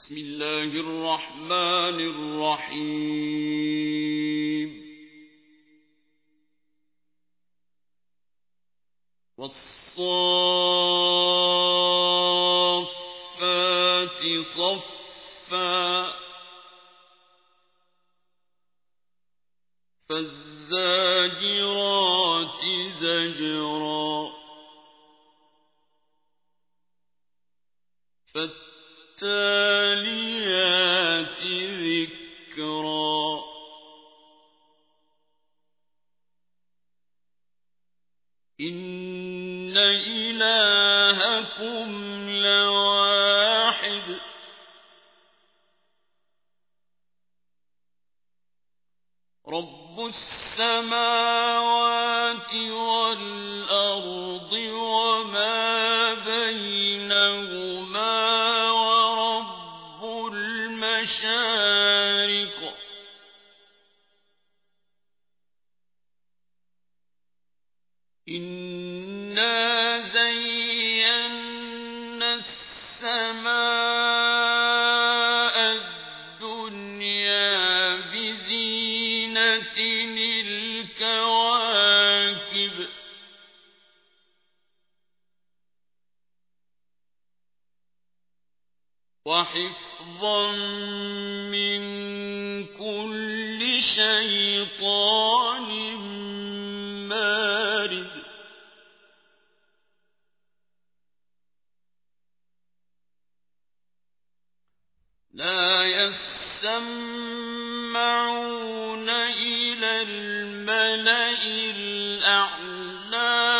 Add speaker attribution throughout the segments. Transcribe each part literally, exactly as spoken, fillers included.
Speaker 1: بسم الله الرحمن الرحيم والصافات صفا فالزاجرات زجرا فالتاليات ذكرا إن إلهكم لواحد رب السماوات والأرض وما بينهما ورب المشارق إنا زينا السماء الدنيا بزينة الكواكب وحفظا من كل شيطان مارد لا يسمعون إلى الملأ الأعلى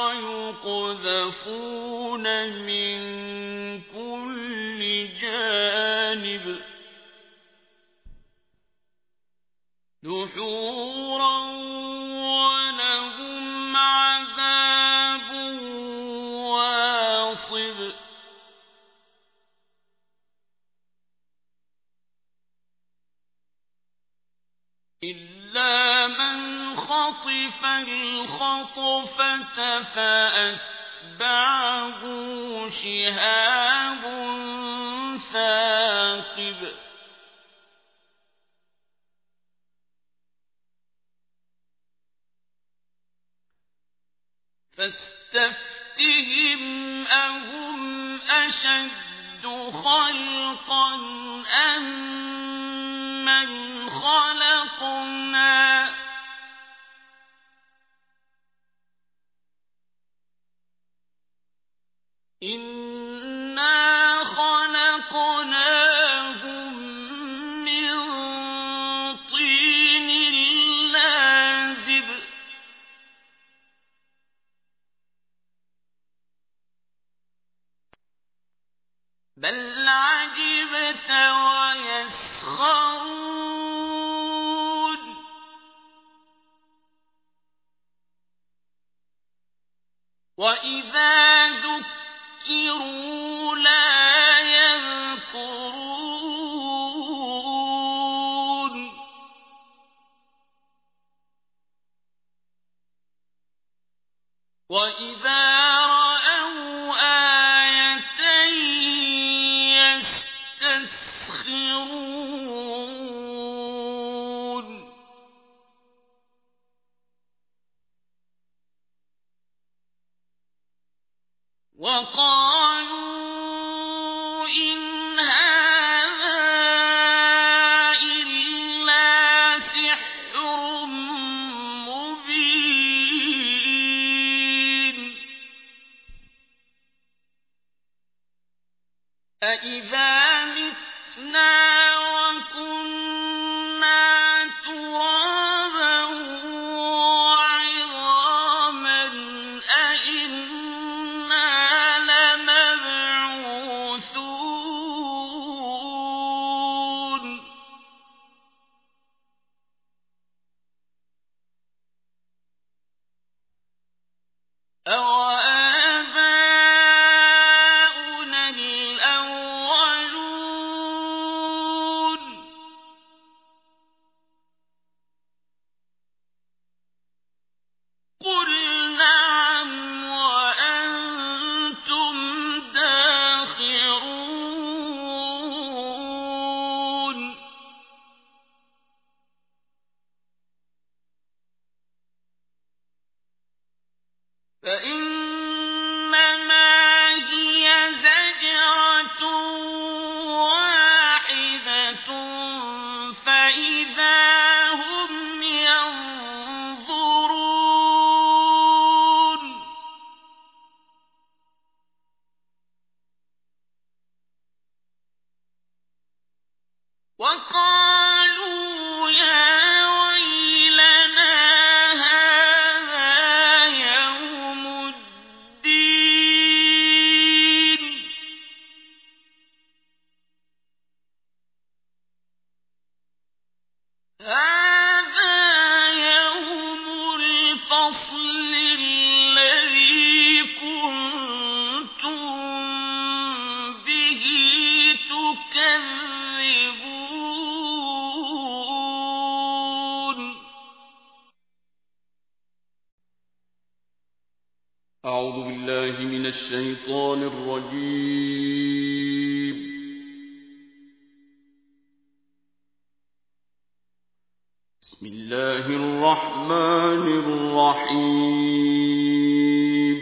Speaker 1: ويقذفون من كل جانب دحورا ولهم عذاب واصب إلا من خطف الخطفة فأتبعه شهاب ثاقب فاستفتهم أهم أشد خلقا أم من خلقنا إنا خلقناهم من طين لازب بل عجبت ويسخرون وإذا ذكروا لا يذكرون وإذا رأوا آية يستسخرون وقالوا إن هذا إلا سحر مبين أإذا متنا وكنا ترابا وعظاما أإنا لمبعوثون أوآباؤنا الأولون فإنما هي زجرة واحدة فإذا هم ينظرون وقالوا يا ويلنا هذا يوم الدين هذا يوم الفصل الذي كنتم به تكذبون. أعوذ بالله من الشيطان الرجيم. بسم الله الرحمن الرحيم.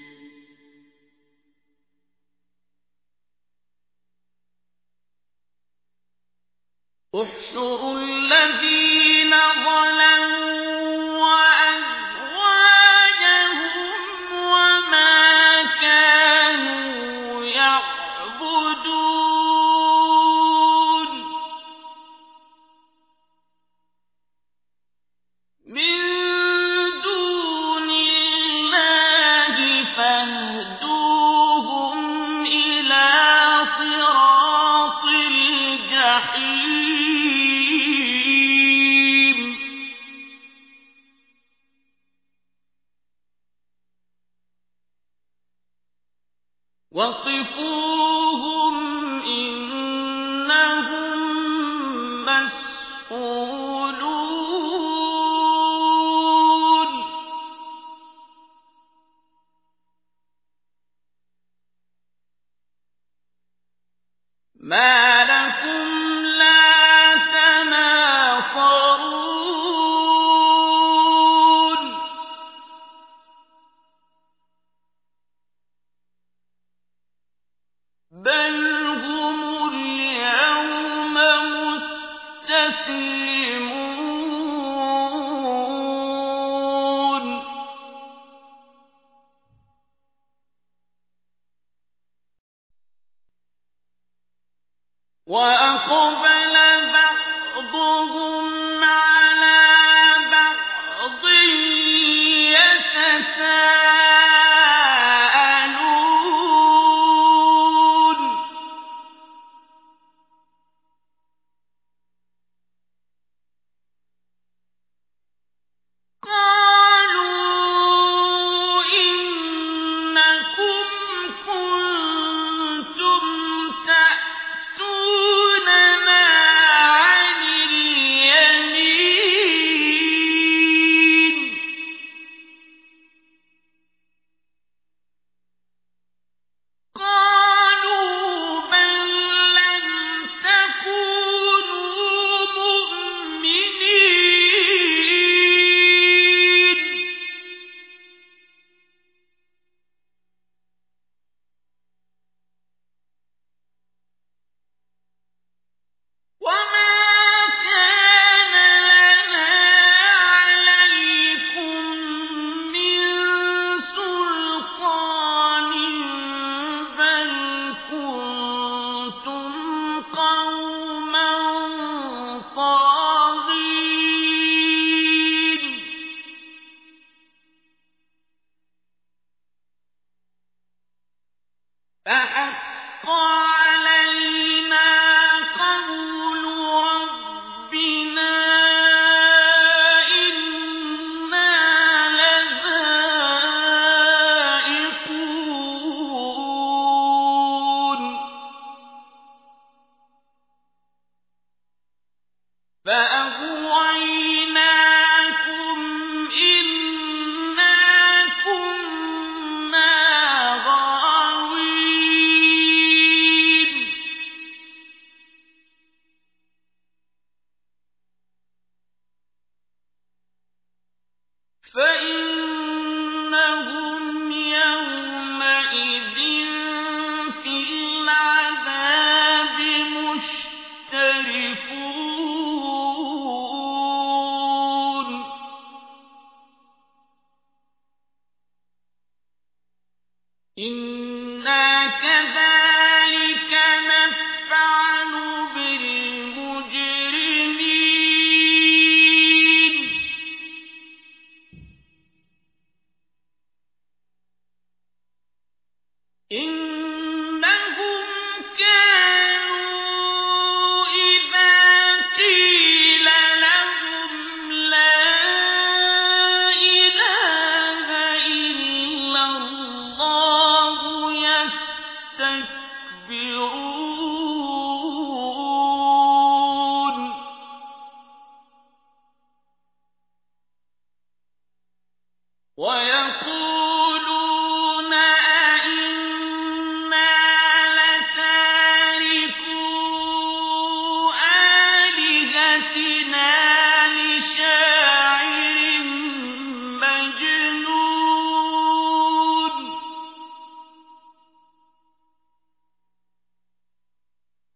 Speaker 1: احشروا الذين ظلموا وأزواجهم وما كانوا يعبدون من دون الله فاهدوهم إلى صراط الجحيم. وقفوهم إنهم مسئولون. ما لكم لا تناصرون بل هم اليوم مستسلمون. وأقبل بعضهم على بعض يتساءلون قالوا إنكم كنتم تأتوننا عن اليمين قالوا بل لم تكونوا مؤمنين وما كان لنا عليكم من سلطان بل كنتم قوما طاغين فحق علينا قول ربنا إنا لذائقون فأغويناكم إنا كنا غاوين فإنهم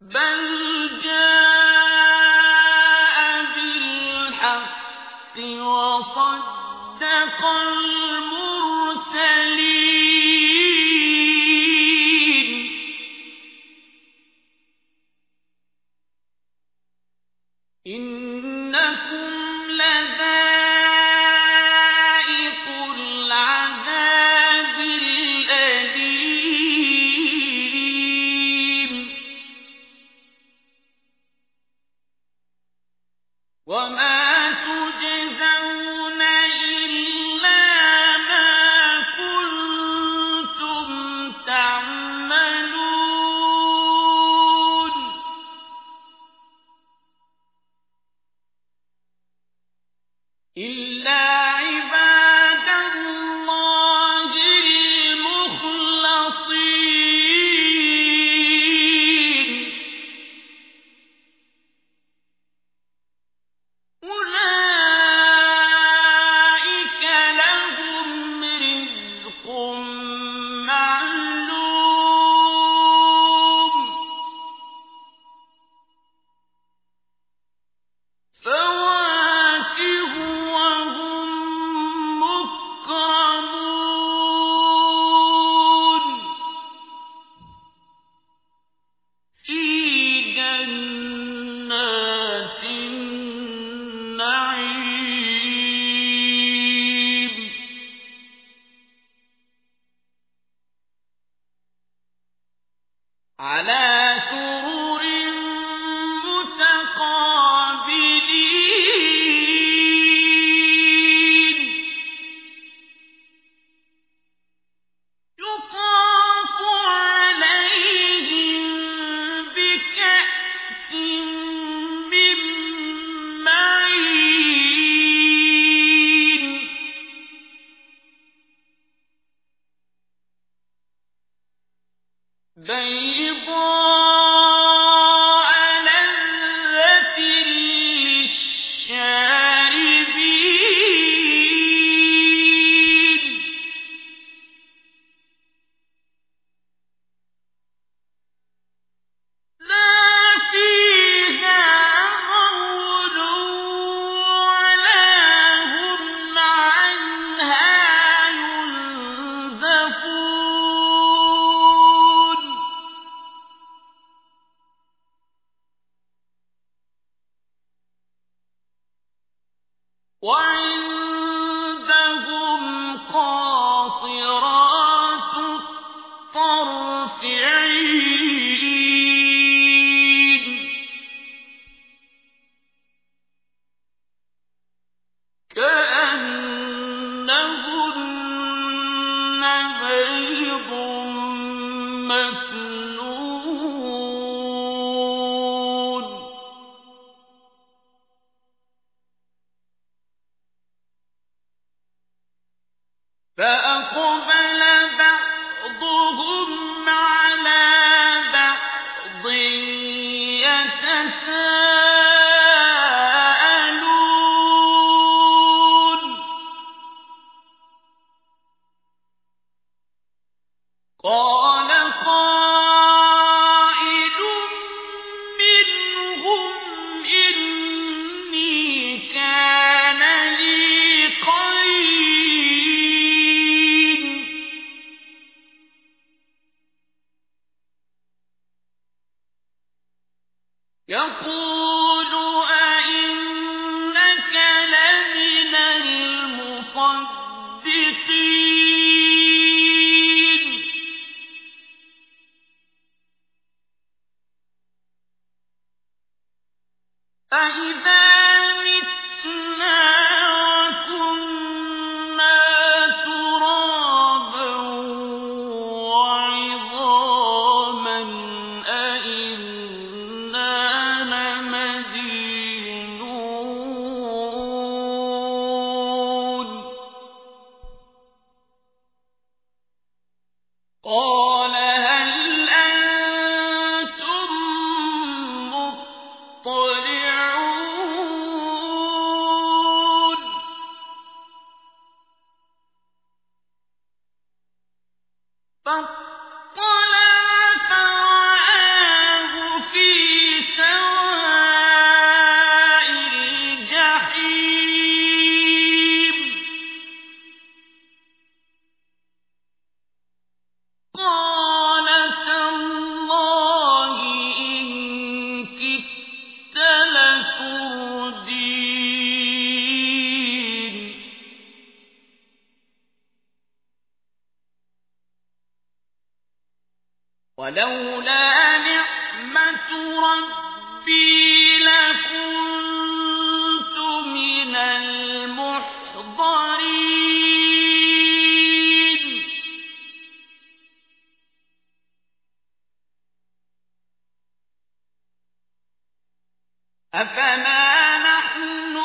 Speaker 1: بل جاء بالحق وصدق المرسلين إنكم لذائق العذاب الأليم وما تجزون إلا ما كنتم تعملون إلا عباد الله المخلصين أولئك لهم رزق معلوم فواكه وهم مكرمون في جنات النعيم على سرر متقابلين يطاف عليهم بكأس من معين بيضاء لذة للشاربين لا فيها غول ولا هم عنها ينزفون وعندهم قاصرات الطرف عين كأنهن بيض مكنون فأقبل بعضهم على بعض يتساءلون قال قائل منهم إني كان لي قرين يقول أئنك لمن المصدقين أَإِذَا مِتْنَا وَكُنَّا تُرَابًا وَعِظَامًا أَإِنَّا لَمَدِينُونَ قَالَ هَلْ أَنتُم مُّطَّلِعُونَ ولولا نعمة ربي لكنت من المحضرين أفما نحن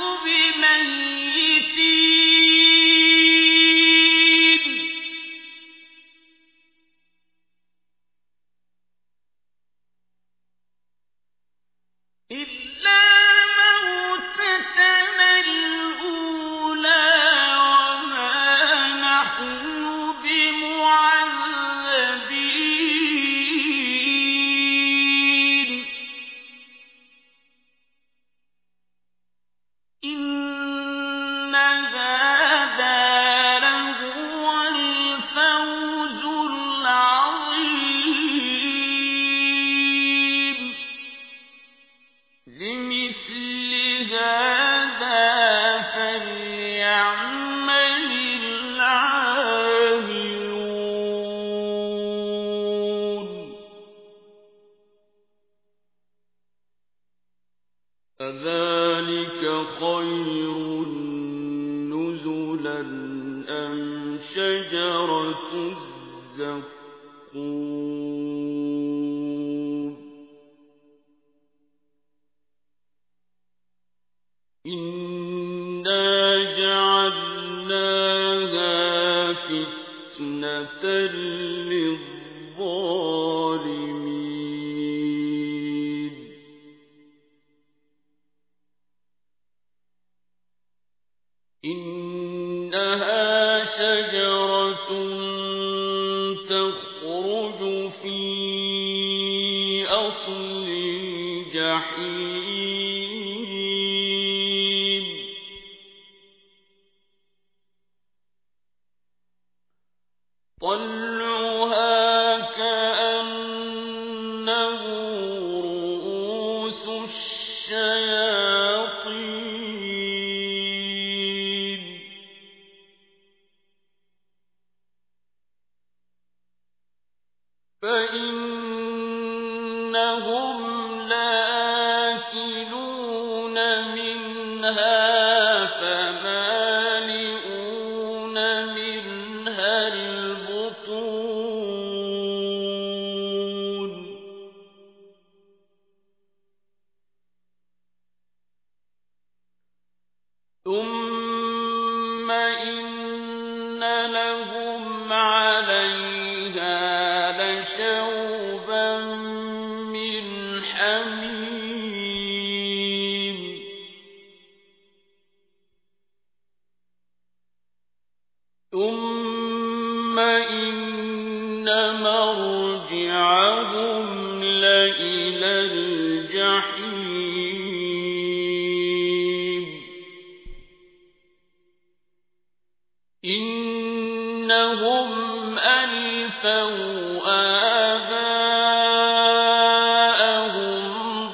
Speaker 1: بميتين إلا موتتنا الأولى وما نحن بمعذبين إن هذا لهو الفوز العظيم لمثل هذا فليعمل العاملون أذلك خير نزلا أم شجرة الزقوم إنا جعلناها فتنة للظالمين إنها شجرة تخرج في أصل الجحيم طلعها كأنه رؤوس الشياطين فإنهم لآكلون منها فمالئون منها البطون ثم إن لهم عليها لشوبا من حميم ثم إن مرجعهم لإلى الجحيم إنهم ألفوا آباءهم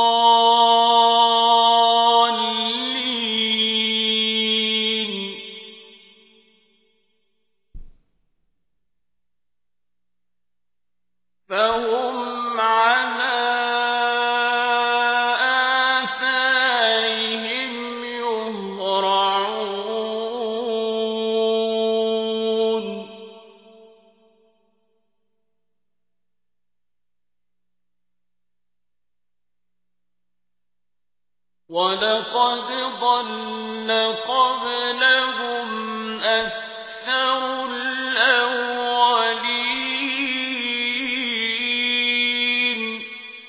Speaker 1: ضالين فهم على آثارهم يهرعون ولقد ضل قبلهم أكثر الأولين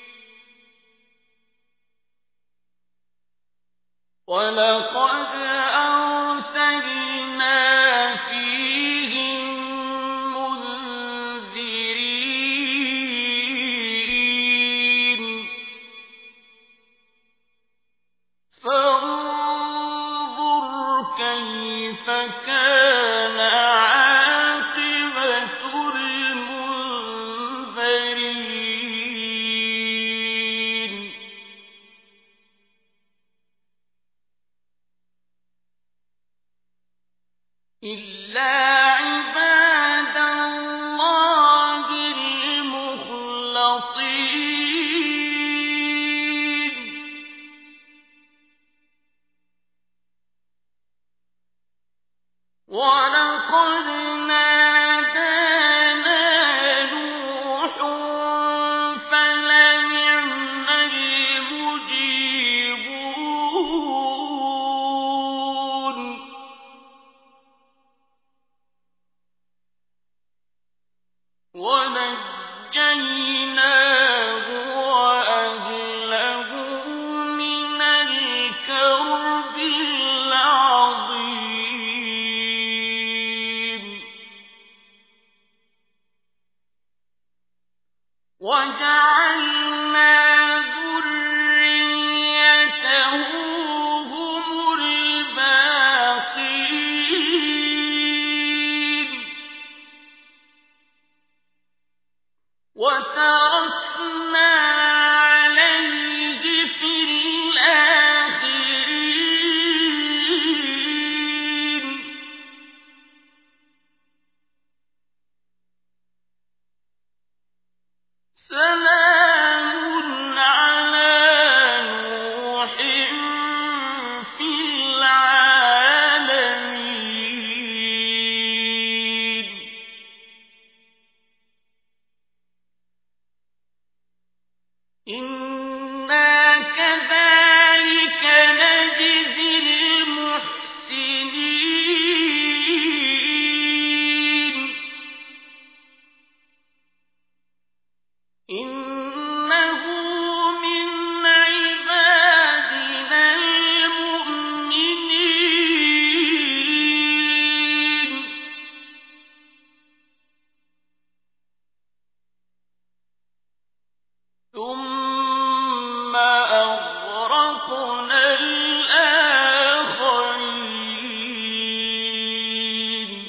Speaker 1: ولقد أرسلنا فيهم منذرين فانظر كيف كان عاقبة المنذرين إلا عباد الله المخلصين وأغرقنا الآخرين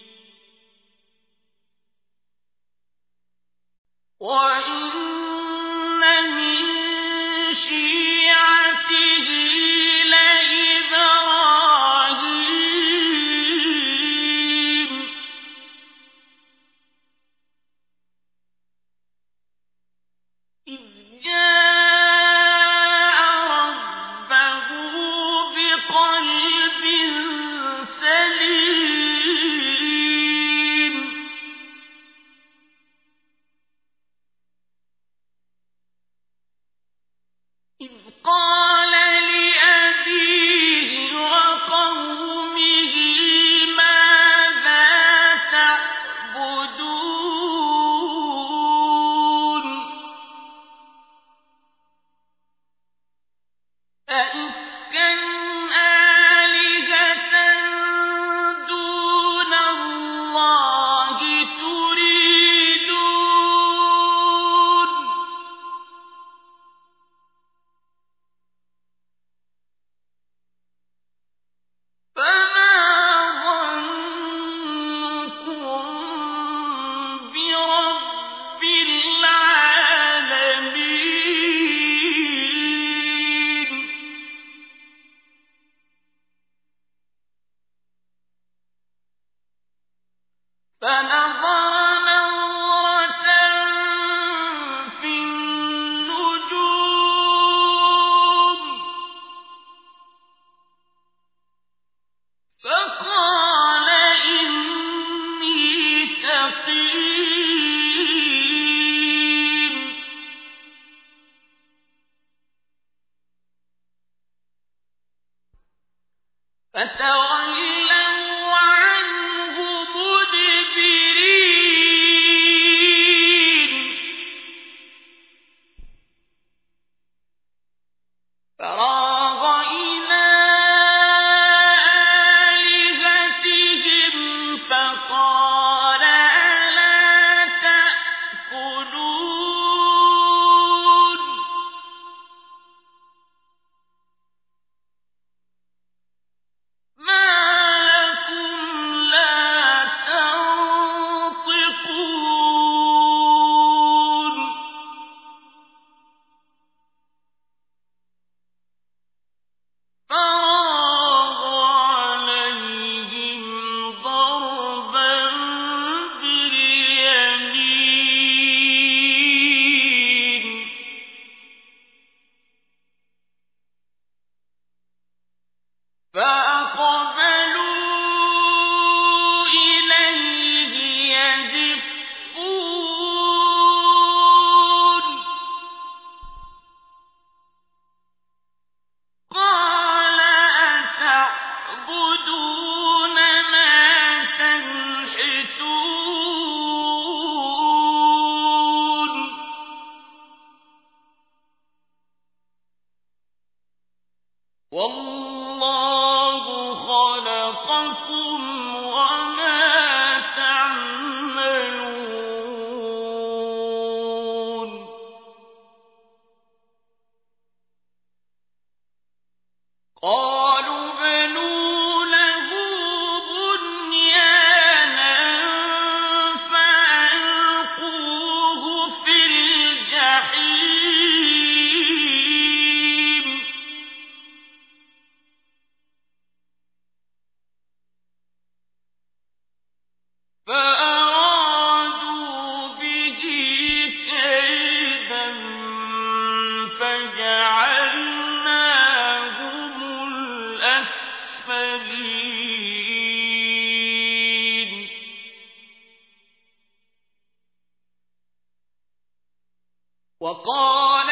Speaker 1: وإن من شيعته لإبراهيم إذ جاء ربه بقلب سليم إذ قال لأبيه وقومه ماذا تعبدون أئفكا آلهة دون الله تريدون فما ظنكم برب العالمين فنظر نظرة في النجوم فقال إني سقيم فتولوا عنه مدبرين فراغ إلى آلهتهم فقال ألا تأكلون ما لكم لا تنطقون فراغ عليهم ضربا باليمين فأقبلوا إليه يزفون قال أتعبدون ما تنحتون والله خلقكم وما تعملون قالوا بنوا له بنيانا فألقوه في الجحيم فأرادوا به كيدا فجعلناهم الأسفلين وقال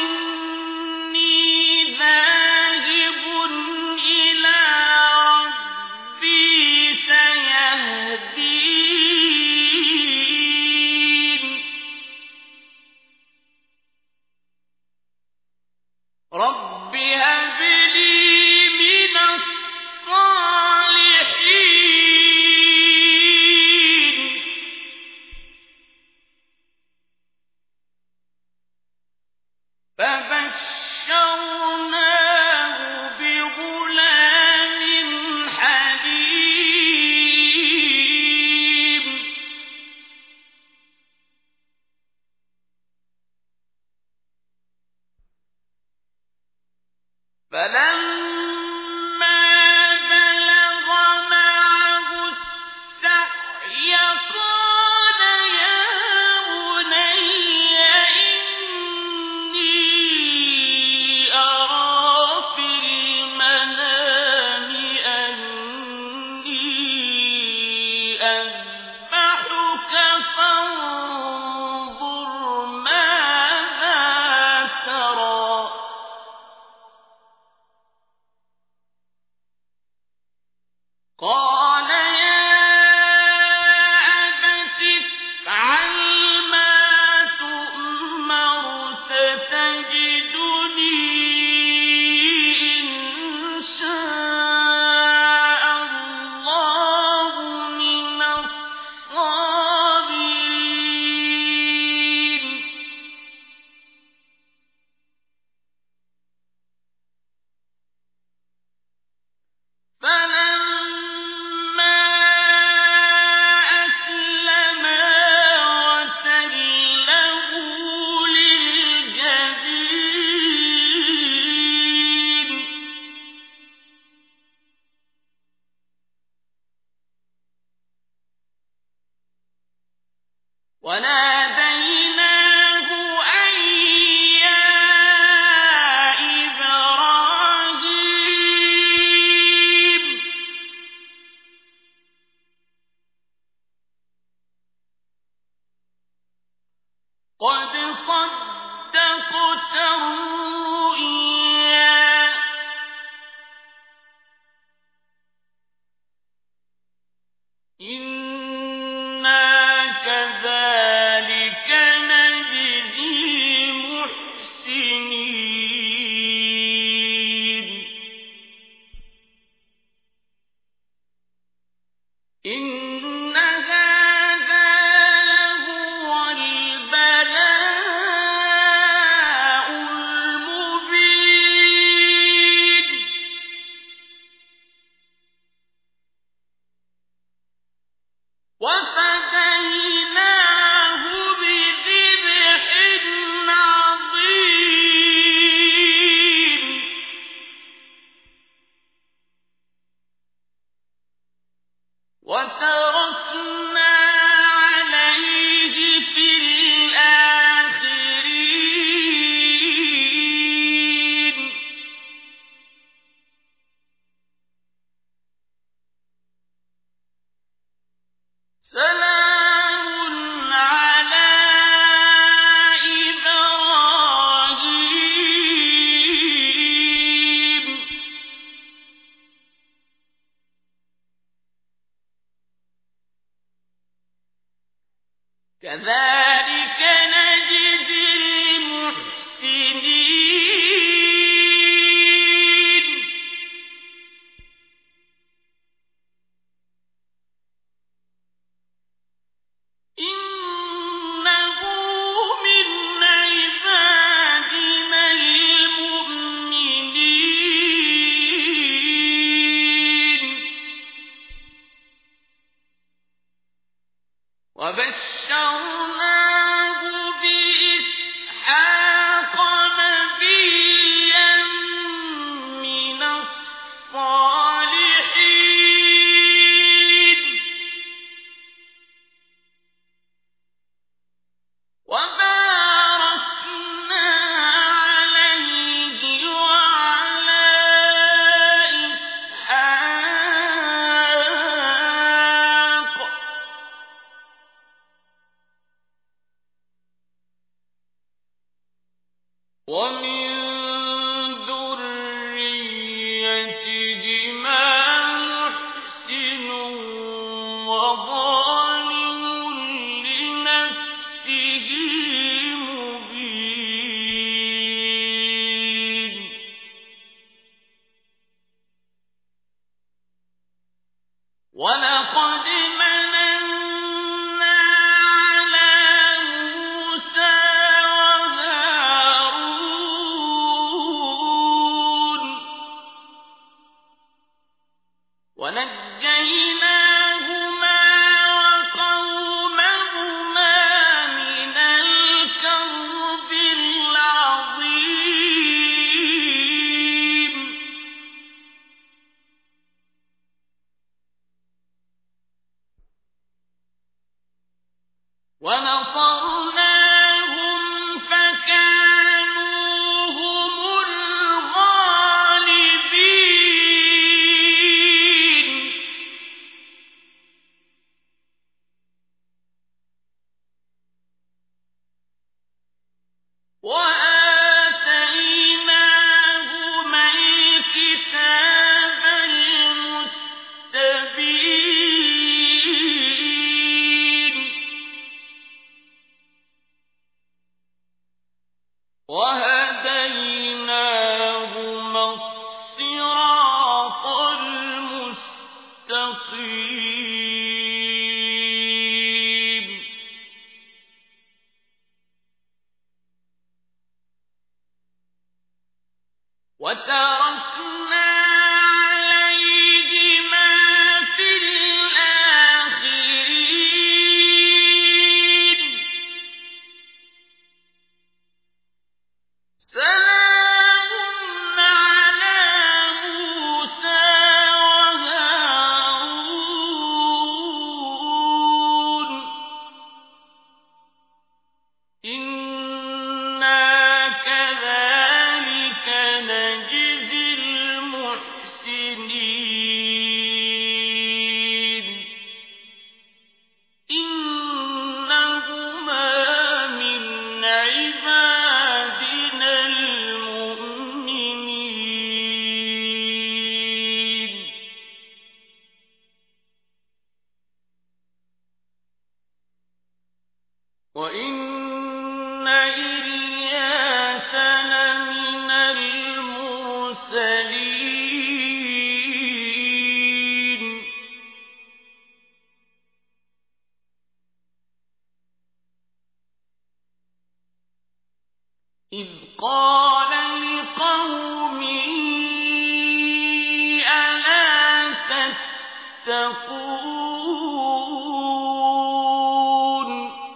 Speaker 1: إني ذاهب إلى ربي سيهدين رب هب لي من الصالحين فبشر فلما بلغ معه السعي قال يا بني إني أرى في المنام أني أذبحك فانظر ماذا ترى قال يا أبت افعل ما تؤمر ستجدني إن شاء الله من الصابرين فلما أسلما وتله للجبين وناديناه أن يا إبراهيم قد صدقت الرؤيا إنا كذلك نجزي المحسنين إن هذا لهو البلاء المبين وفديناه بذبح عظيم وتركنا عليه في الآخرين سلام على إبراهيم كذلك نجزي المحسنين إنه من عبادنا المؤمنين وبشرناه بإسحاق نبيا من الصالحين وباركنا عليه وعلى إسحاق ومن ذريتهما محسن وظالم لنفسه مبين ولقد مننا على موسى وهارون ونجيناهما وقومهما من الكرب العظيم وتركنا عليهما في الآخرين سلام على موسى وهارون إنا كذلك نجزي المحسنين إنهما من عبادنا المؤمنين وإن إلياس لمن المرسلين إذ قال لقومه ألا تتقون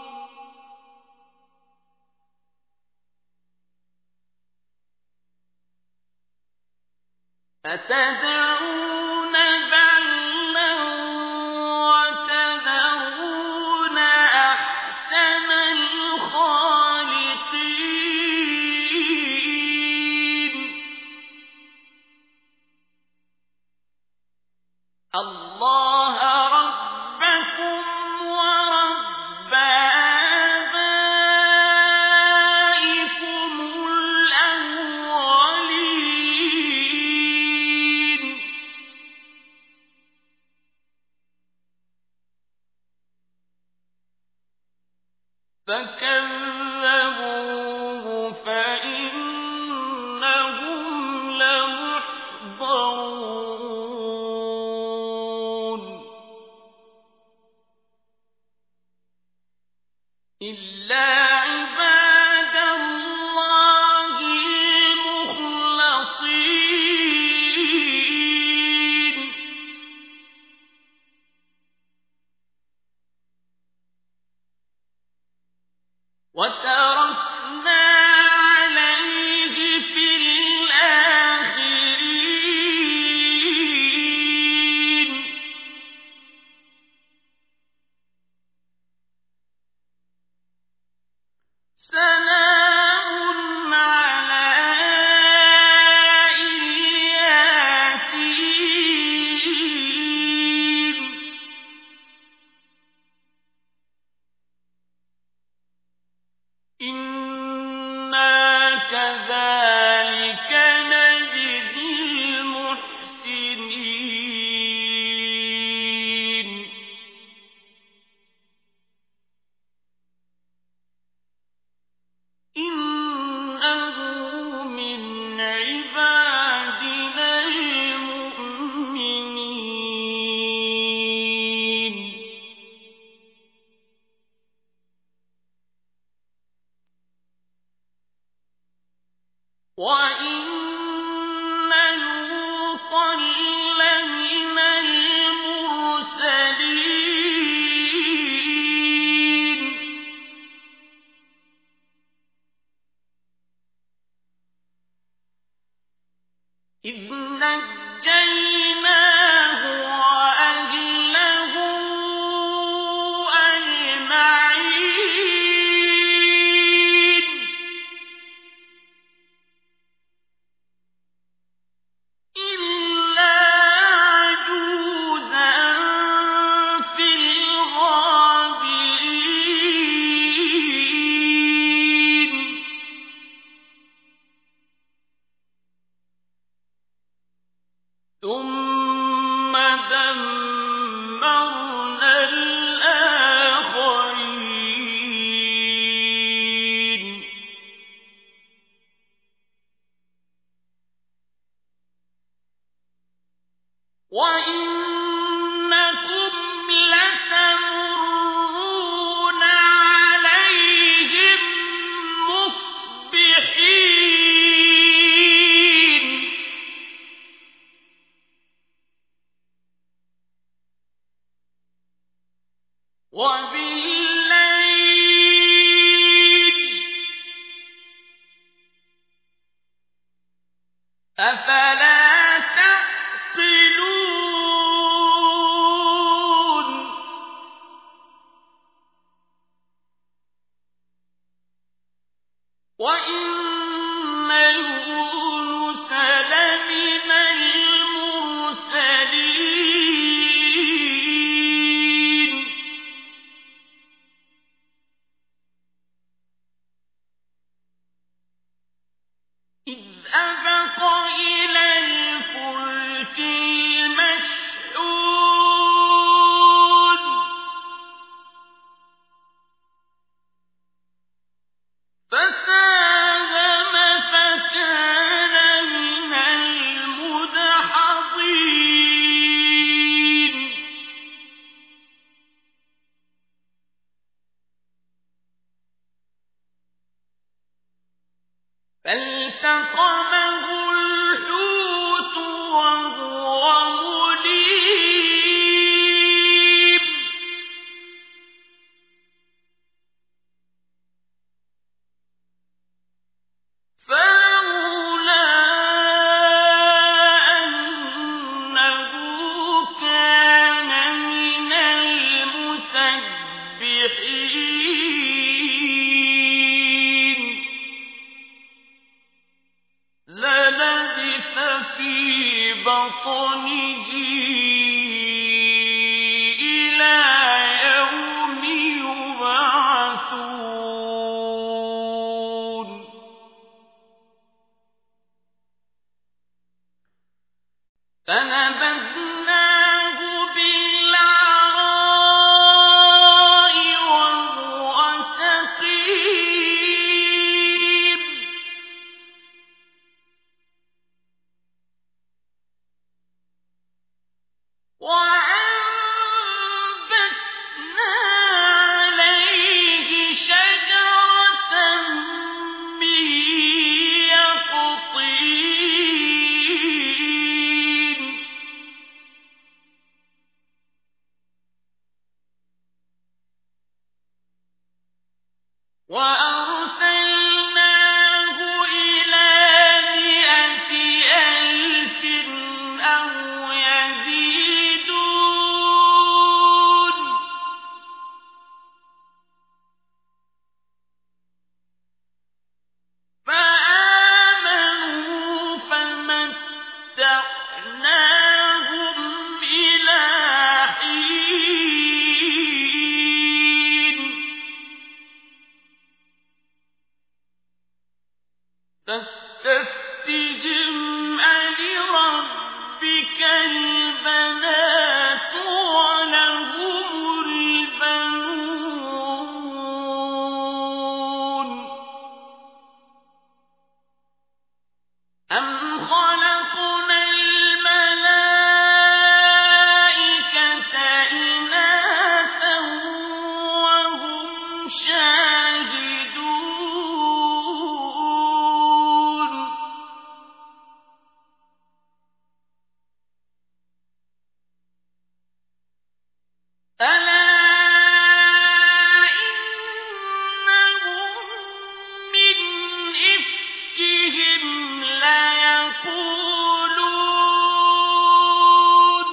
Speaker 1: أتدعون بعلا وتذرون أحسن الخالقين الله ربكم ورب آبائكم الأولين فكذبوه فإنهم لمحضرون إلا عباد الله المخلصين وتركنا عليه في الآخرين سلام على الياسين إنا كذلك نجزي المحسنين إنه من عبادنا المؤمنين وإن لوطا لمن المرسلين إذ نجيناه وأهله أجمعين إلا عجوزا في الغابرين ثم دمرنا الآخرين وإنكم لتمرون عليهم مصبحين أفلا تعقلون وإن يونس لمن المرسلين إذ أبق إلى الفلك المشحون فساهم فكان من المدحضين فالتقمه الحوت وهو مليم فلولا أنه كان من المسبحين للبث في بطنه إلى يوم يبعثون فنبذناه بالعراء وهو سقيم وأنبتنا عليه شجرة من يقطين وأرسلناه إلى مائة ألف أو يزيدون فآمنوا فمتعناهم إلى حين فاستفتهم ألربك البنات ولهم البنون أم خلقنا الملائكة إناثا وهم شاهدون ألا إنهم من إفكهم ليقولون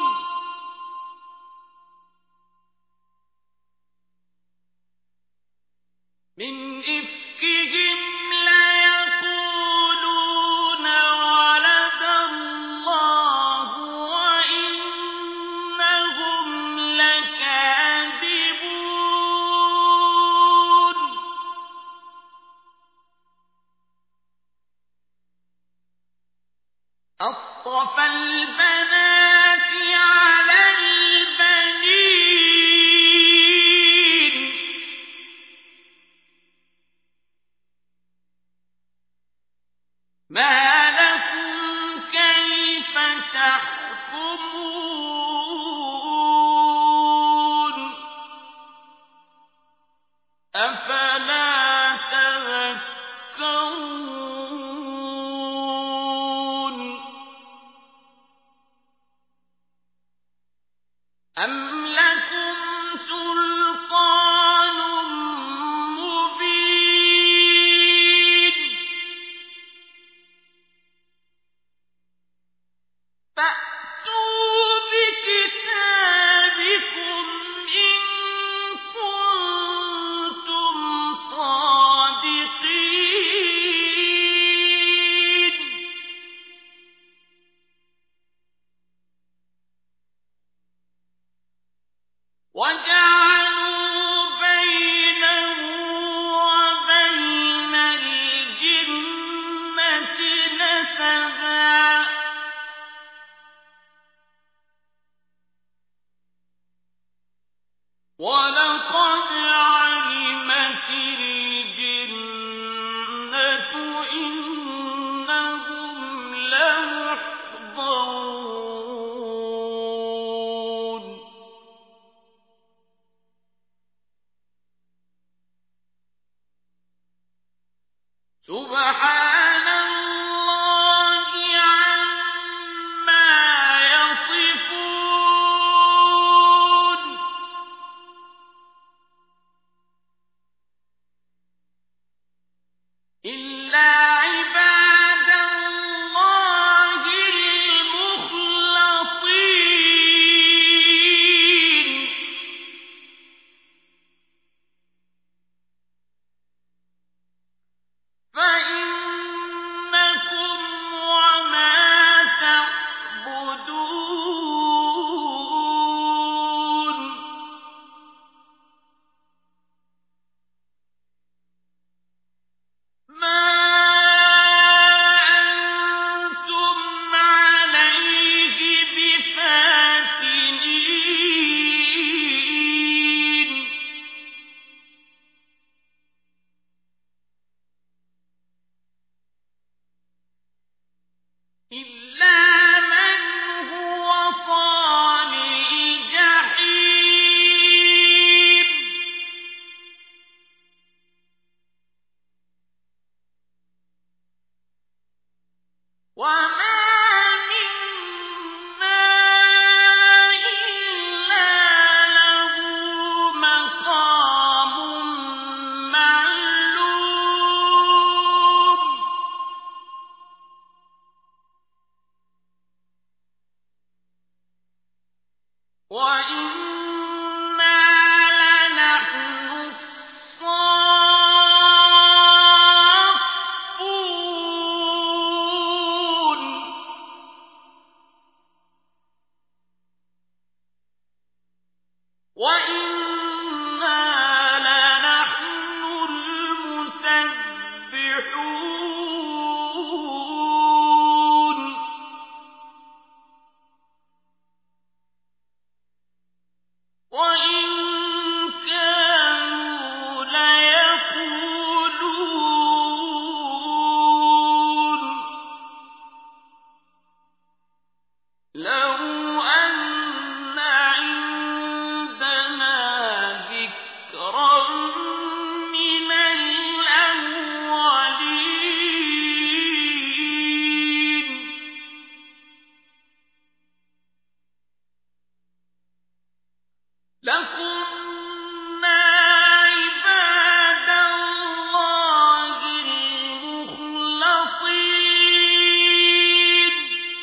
Speaker 1: من إفكهم ليقولون ولد الله وإنهم لكاذبون أصطفى البنات على البنين ما لكم كيف تحكمون أفلا تذكرون أم لكم سلطان مبين فَأْتُوا بِكِتَابِكُمْ إِن كُنتُمْ صَادِقِينَ وَجَعَلُوا بَيْنَهُ وَبَيْنَ الْجِنَّةِ نَسَبًا ۚ وَلَقَدْ عَلِمَتِ الْجِنَّةُ إِنَّهُمْ لَمُحْضَرُونَ سُبْحَانَ اللَّهِ عَمَّا يَصِفُونَ إِلَّا عِبَادَ اللَّهِ الْمُخْلَصِينَ فَإِنَّكُمْ وَمَا تَعْبُدُونَ مَا أَنتُمْ عَلَيْهِ بِفَاتِنِينَ إِلَّا مَنْ هُوَ صَالِ الْجَحِيمِ وَمَا مِنَّا إِلَّا لَهُ مَقَامٌ مَّعْلُومٌ وَإِنَّا لَنَحْنُ الصَّافُّونَ وَإِنَّا لَنَحْنُ الْمُسَبِّحُونَ وَإِن كَانُوا لَيَقُولُونَ لَوْ أَنَّ عِندَنَا ذِكْرًا مِّنَ الْأَوَّلِينَ لَكُنَّا عِبَادَ اللَّهِ الْمُخْلَصِينَ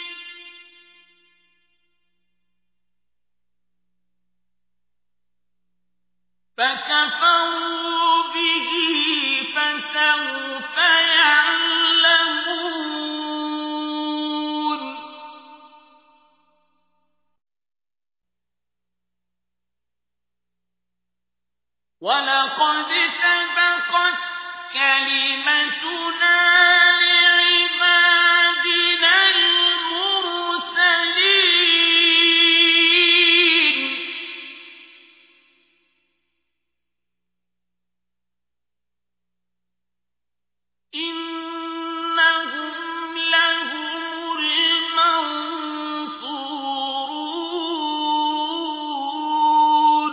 Speaker 1: فَكَفَرُوا بِهِ فَسَوْفَ يَعْلَمُونَ وَلَقَدْ سَبَقَتْ كَلِمَتُنَا لِعِبَادِنَا الْمُرْسَلِينَ إِنَّهُمْ لَهُمُ الْمَنصُورُونَ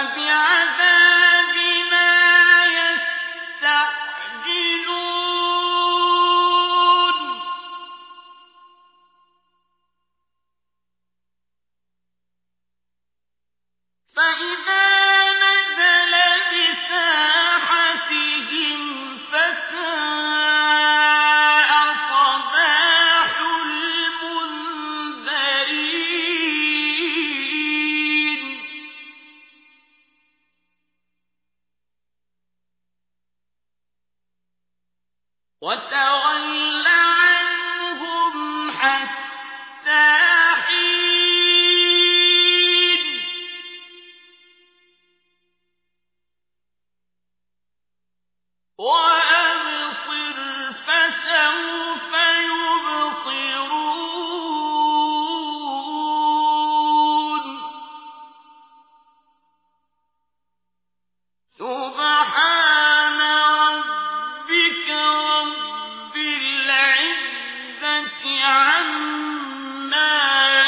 Speaker 1: أفبعذابنا يستعجلون فإذا نزل بساحتهم فساء صباح المنذرين وتول عنهم حتى حين وأبصر فسوف يبصرون سبحان ربك رب العزة عما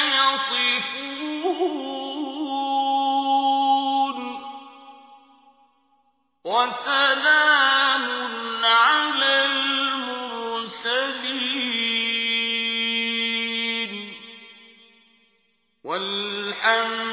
Speaker 1: يصفون وسلام على المرسلين والحمد